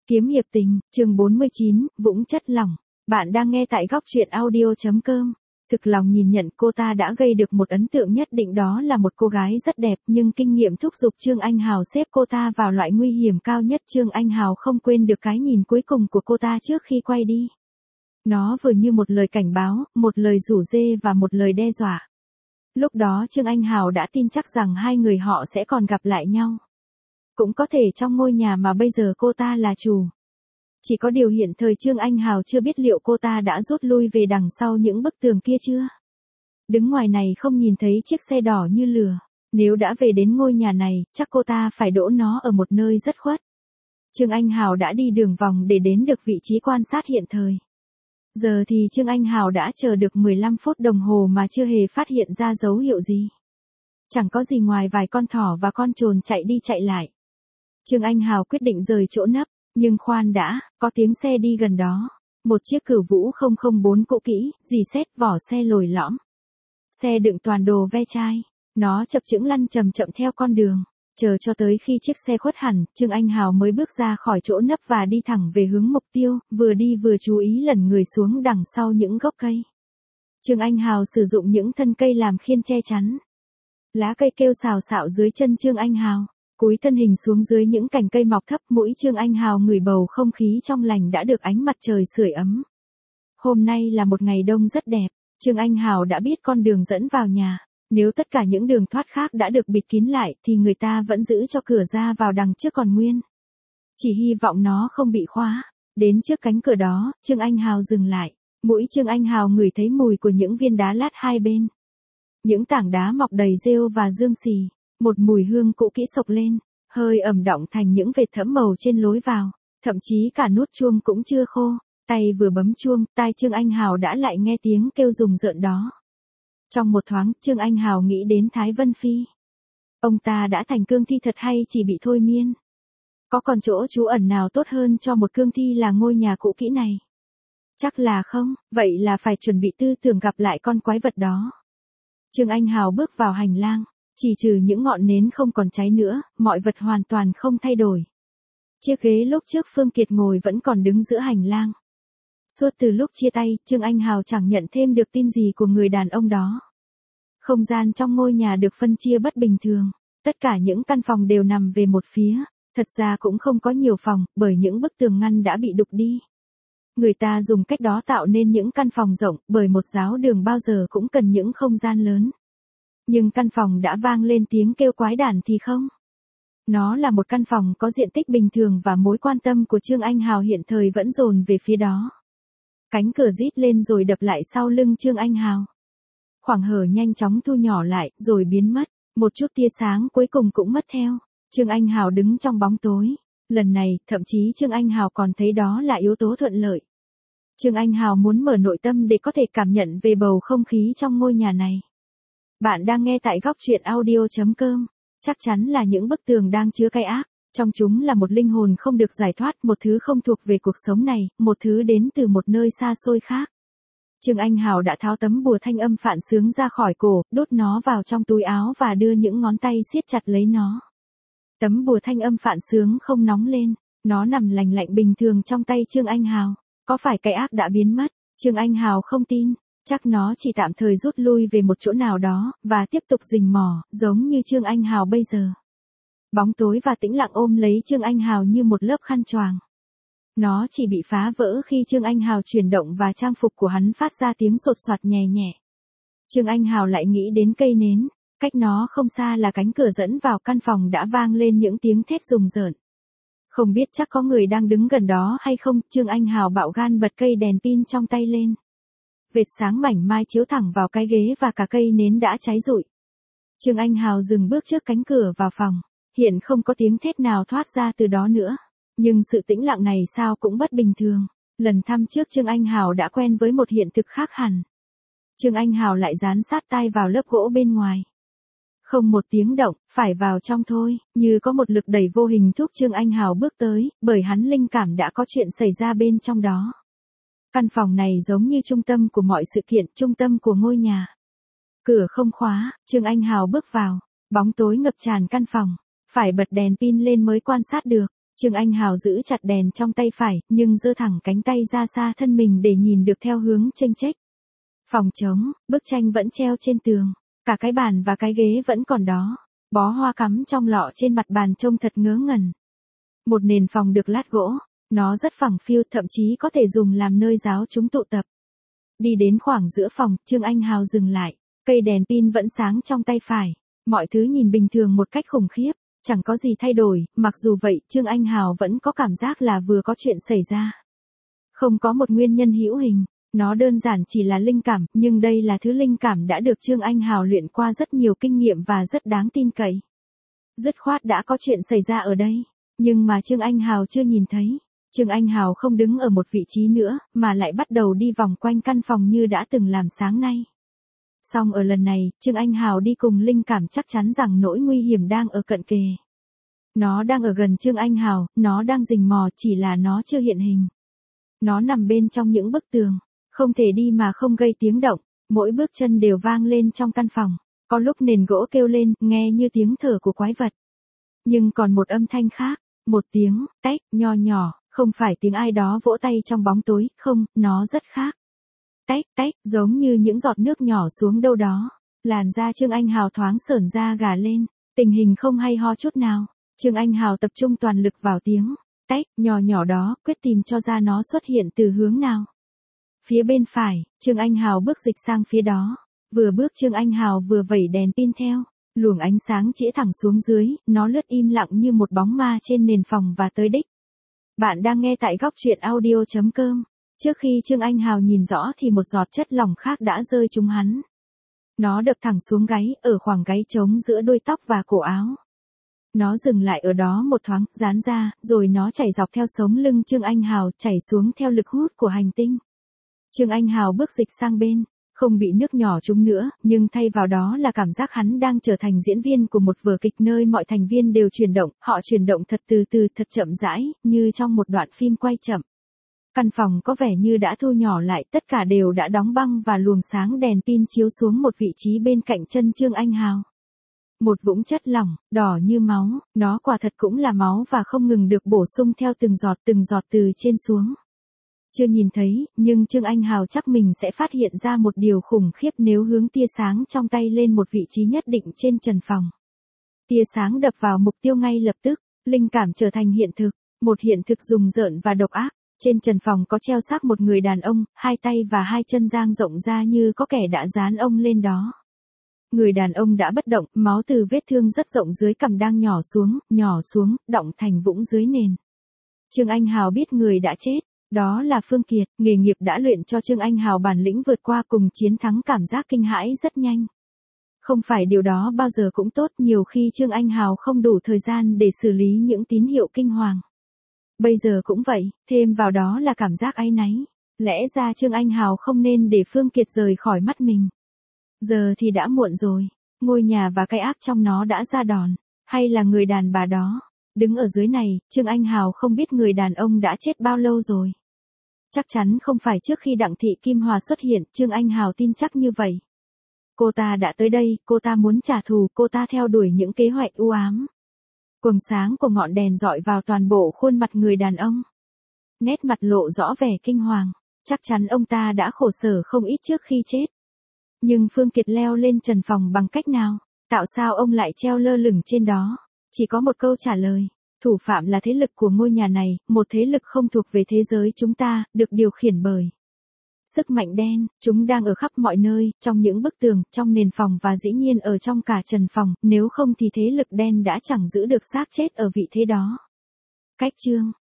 Kiếm hiệp tình, chương 49, Vũng chất lỏng. Bạn đang nghe tại góc truyện audio.com. Thực lòng nhìn nhận cô ta đã gây được một ấn tượng nhất định, đó là một cô gái rất đẹp, nhưng kinh nghiệm thúc giục Trương Anh Hào xếp cô ta vào loại nguy hiểm cao nhất. Trương Anh Hào không quên được cái nhìn cuối cùng của cô ta trước khi quay đi. Nó vừa như một lời cảnh báo, một lời rủ rê và một lời đe dọa. Lúc đó Trương Anh Hào đã tin chắc rằng hai người họ sẽ còn gặp lại nhau. Cũng có thể trong ngôi nhà mà bây giờ cô ta là chủ. Chỉ có điều hiện thời Trương Anh Hào chưa biết liệu cô ta đã rút lui về đằng sau những bức tường kia chưa. Đứng ngoài này không nhìn thấy chiếc xe đỏ như lửa. Nếu đã về đến ngôi nhà này, chắc cô ta phải đỗ nó ở một nơi rất khuất. Trương Anh Hào đã đi đường vòng để đến được vị trí quan sát hiện thời. Giờ thì Trương Anh Hào đã chờ được 15 phút đồng hồ mà chưa hề phát hiện ra dấu hiệu gì. Chẳng có gì ngoài vài con thỏ và con trồn chạy đi chạy lại. Trương Anh Hào quyết định rời chỗ nấp, nhưng khoan đã, có tiếng xe đi gần đó. Một chiếc Cửu Vũ 004 cũ kỹ, rì sét, vỏ xe lồi lõm. Xe đựng toàn đồ ve chai. Nó chập chững lăn chậm chậm theo con đường. Chờ cho tới khi chiếc xe khuất hẳn, Trương Anh Hào mới bước ra khỏi chỗ nấp và đi thẳng về hướng mục tiêu, vừa đi vừa chú ý lẩn người xuống đằng sau những gốc cây. Trương Anh Hào sử dụng những thân cây làm khiên che chắn. Lá cây kêu xào xạo dưới chân Trương Anh Hào. Cúi thân hình xuống dưới những cành cây mọc thấp, mũi Trương Anh Hào ngửi bầu không khí trong lành đã được ánh mặt trời sưởi ấm. Hôm nay là một ngày đông rất đẹp, Trương Anh Hào đã biết con đường dẫn vào nhà. Nếu tất cả những đường thoát khác đã được bịt kín lại thì người ta vẫn giữ cho cửa ra vào đằng trước còn nguyên. Chỉ hy vọng nó không bị khóa. Đến trước cánh cửa đó, Trương Anh Hào dừng lại. Mũi Trương Anh Hào ngửi thấy mùi của những viên đá lát hai bên. Những tảng đá mọc đầy rêu và dương xì. Một mùi hương cũ kỹ sộc lên, hơi ẩm đọng thành những vệt thẫm màu trên lối vào, thậm chí cả nút chuông cũng chưa khô. Tay vừa bấm chuông, tai Trương Anh Hào đã lại nghe tiếng kêu rùng rợn đó. Trong một thoáng, Trương Anh Hào nghĩ đến Thái Vân Phi. Ông ta đã thành cương thi thật hay chỉ bị thôi miên? Có còn chỗ trú ẩn nào tốt hơn cho một cương thi là ngôi nhà cũ kỹ này? Chắc là không, vậy là phải chuẩn bị tư tưởng gặp lại con quái vật đó. Trương Anh Hào bước vào hành lang. Chỉ trừ những ngọn nến không còn cháy nữa, mọi vật hoàn toàn không thay đổi. Chiếc ghế lúc trước Phương Kiệt ngồi vẫn còn đứng giữa hành lang. Suốt từ lúc chia tay, Trương Anh Hào chẳng nhận thêm được tin gì của người đàn ông đó. Không gian trong ngôi nhà được phân chia bất bình thường. Tất cả những căn phòng đều nằm về một phía. Thật ra cũng không có nhiều phòng, bởi những bức tường ngăn đã bị đục đi. Người ta dùng cách đó tạo nên những căn phòng rộng, bởi một giáo đường bao giờ cũng cần những không gian lớn. Nhưng căn phòng đã vang lên tiếng kêu quái đản thì không. Nó là một căn phòng có diện tích bình thường và mối quan tâm của Trương Anh Hào hiện thời vẫn dồn về phía đó. Cánh cửa rít lên rồi đập lại sau lưng Trương Anh Hào. Khoảng hở nhanh chóng thu nhỏ lại, rồi biến mất. Một chút tia sáng cuối cùng cũng mất theo. Trương Anh Hào đứng trong bóng tối. Lần này, thậm chí Trương Anh Hào còn thấy đó là yếu tố thuận lợi. Trương Anh Hào muốn mở nội tâm để có thể cảm nhận về bầu không khí trong ngôi nhà này. Bạn đang nghe tại góc truyện audio.com. Chắc chắn là những bức tường đang chứa cái ác. Trong chúng là một linh hồn không được giải thoát, một thứ không thuộc về cuộc sống này, một thứ đến từ một nơi xa xôi khác. Trương Anh Hào đã tháo tấm bùa thanh âm phản xướng ra khỏi cổ, đút nó vào trong túi áo và đưa những ngón tay siết chặt lấy nó. Tấm bùa thanh âm phản xướng không nóng lên, nó nằm lành lạnh bình thường trong tay Trương Anh Hào. Có phải cái ác đã biến mất? Trương Anh Hào không tin. Chắc nó chỉ tạm thời rút lui về một chỗ nào đó, và tiếp tục rình mò, giống như Trương Anh Hào bây giờ. Bóng tối và tĩnh lặng ôm lấy Trương Anh Hào như một lớp khăn choàng. Nó chỉ bị phá vỡ khi Trương Anh Hào chuyển động và trang phục của hắn phát ra tiếng sột soạt nhẹ nhẹ. Trương Anh Hào lại nghĩ đến cây nến, cách nó không xa là cánh cửa dẫn vào căn phòng đã vang lên những tiếng thét rùng rợn. Không biết chắc có người đang đứng gần đó hay không, Trương Anh Hào bạo gan bật cây đèn pin trong tay lên. Vệt sáng mảnh mai chiếu thẳng vào cái ghế và cả cây nến đã cháy rụi. Trương Anh Hào dừng bước trước cánh cửa vào phòng. Hiện không có tiếng thét nào thoát ra từ đó nữa. Nhưng sự tĩnh lặng này sao cũng bất bình thường. Lần thăm trước Trương Anh Hào đã quen với một hiện thực khác hẳn. Trương Anh Hào lại dán sát tai vào lớp gỗ bên ngoài. Không một tiếng động, phải vào trong thôi, như có một lực đẩy vô hình thúc Trương Anh Hào bước tới, bởi hắn linh cảm đã có chuyện xảy ra bên trong đó. Căn phòng này giống như trung tâm của mọi sự kiện, trung tâm của ngôi nhà. Cửa không khóa, Trương Anh Hào bước vào, bóng tối ngập tràn căn phòng, phải bật đèn pin lên mới quan sát được. Trương Anh Hào giữ chặt đèn trong tay phải, nhưng giơ thẳng cánh tay ra xa thân mình để nhìn được theo hướng chênh chếch. Phòng trống, bức tranh vẫn treo trên tường, cả cái bàn và cái ghế vẫn còn đó, bó hoa cắm trong lọ trên mặt bàn trông thật ngớ ngẩn. Một nền phòng được lát gỗ, nó rất phẳng phiu, thậm chí có thể dùng làm nơi giáo chúng tụ tập. Đi đến khoảng giữa phòng, Trương Anh Hào dừng lại, cây đèn pin vẫn sáng trong tay phải, mọi thứ nhìn bình thường một cách khủng khiếp, chẳng có gì thay đổi, mặc dù vậy, Trương Anh Hào vẫn có cảm giác là vừa có chuyện xảy ra. Không có một nguyên nhân hữu hình, nó đơn giản chỉ là linh cảm, nhưng đây là thứ linh cảm đã được Trương Anh Hào luyện qua rất nhiều kinh nghiệm và rất đáng tin cậy. Dứt khoát đã có chuyện xảy ra ở đây, nhưng mà Trương Anh Hào chưa nhìn thấy. Trương Anh Hào không đứng ở một vị trí nữa, mà lại bắt đầu đi vòng quanh căn phòng như đã từng làm sáng nay. Song ở lần này, Trương Anh Hào đi cùng linh cảm chắc chắn rằng nỗi nguy hiểm đang ở cận kề. Nó đang ở gần Trương Anh Hào, nó đang rình mò, chỉ là nó chưa hiện hình. Nó nằm bên trong những bức tường, không thể đi mà không gây tiếng động, mỗi bước chân đều vang lên trong căn phòng, có lúc nền gỗ kêu lên, nghe như tiếng thở của quái vật. Nhưng còn một âm thanh khác, một tiếng, tách, nho nhỏ, không phải tiếng ai đó vỗ tay trong bóng tối, không, nó rất khác. Tách, tách, giống như những giọt nước nhỏ xuống đâu đó. Làn da Trương Anh Hào thoáng sởn da gà lên, tình hình không hay ho chút nào. Trương Anh Hào tập trung toàn lực vào tiếng, tách, nhỏ nhỏ đó, quyết tìm cho ra nó xuất hiện từ hướng nào. Phía bên phải, Trương Anh Hào bước dịch sang phía đó. Vừa bước Trương Anh Hào vừa vẩy đèn pin theo. Luồng ánh sáng chĩa thẳng xuống dưới, nó lướt im lặng như một bóng ma trên nền phòng và tới đích. Bạn đang nghe tại góc truyện audio.com. Trước khi Trương Anh Hào nhìn rõ thì một giọt chất lỏng khác đã rơi trúng hắn. Nó đập thẳng xuống gáy, ở khoảng gáy trống giữa đuôi tóc và cổ áo. Nó dừng lại ở đó một thoáng, giãn ra, rồi nó chảy dọc theo sống lưng Trương Anh Hào, chảy xuống theo lực hút của hành tinh. Trương Anh Hào bước dịch sang bên, không bị nước nhỏ trúng nữa, nhưng thay vào đó là cảm giác hắn đang trở thành diễn viên của một vở kịch nơi mọi thành viên đều chuyển động, họ chuyển động thật từ từ, thật chậm rãi, như trong một đoạn phim quay chậm. Căn phòng có vẻ như đã thu nhỏ lại, tất cả đều đã đóng băng và luồng sáng đèn pin chiếu xuống một vị trí bên cạnh chân Trương Anh Hào. Một vũng chất lỏng, đỏ như máu, nó quả thật cũng là máu và không ngừng được bổ sung theo từng giọt từ trên xuống. Chưa nhìn thấy, nhưng Trương Anh Hào chắc mình sẽ phát hiện ra một điều khủng khiếp nếu hướng tia sáng trong tay lên một vị trí nhất định trên trần phòng. Tia sáng đập vào mục tiêu ngay lập tức, linh cảm trở thành hiện thực, một hiện thực rùng rợn và độc ác. Trên trần phòng có treo xác một người đàn ông, hai tay và hai chân dang rộng ra như có kẻ đã dán ông lên đó. Người đàn ông đã bất động, máu từ vết thương rất rộng dưới cằm đang nhỏ xuống, đọng thành vũng dưới nền. Trương Anh Hào biết người đã chết, đó là Phương Kiệt, nghề nghiệp đã luyện cho Trương Anh Hào bản lĩnh vượt qua cùng chiến thắng cảm giác kinh hãi rất nhanh. Không phải điều đó bao giờ cũng tốt, nhiều khi Trương Anh Hào không đủ thời gian để xử lý những tín hiệu kinh hoàng. Bây giờ cũng vậy, thêm vào đó là cảm giác áy náy. Lẽ ra Trương Anh Hào không nên để Phương Kiệt rời khỏi mắt mình. Giờ thì đã muộn rồi, ngôi nhà và cái ác trong nó đã ra đòn, hay là người đàn bà đó. Đứng ở dưới này, Trương Anh Hào không biết người đàn ông đã chết bao lâu rồi. Chắc chắn không phải trước khi Đặng Thị Kim Hòa xuất hiện, Trương Anh Hào tin chắc như vậy. Cô ta đã tới đây, cô ta muốn trả thù, cô ta theo đuổi những kế hoạch u ám. Quầng sáng của ngọn đèn dọi vào toàn bộ khuôn mặt người đàn ông. Nét mặt lộ rõ vẻ kinh hoàng, chắc chắn ông ta đã khổ sở không ít trước khi chết. Nhưng Phương Kiệt leo lên trần phòng bằng cách nào? Tạo sao ông lại treo lơ lửng trên đó? Chỉ có một câu trả lời. Thủ phạm là thế lực của ngôi nhà này, một thế lực không thuộc về thế giới chúng ta, được điều khiển bởi sức mạnh đen. Chúng đang ở khắp mọi nơi, trong những bức tường, trong nền phòng và dĩ nhiên ở trong cả trần phòng, nếu không thì thế lực đen đã chẳng giữ được xác chết ở vị thế đó. Cách chương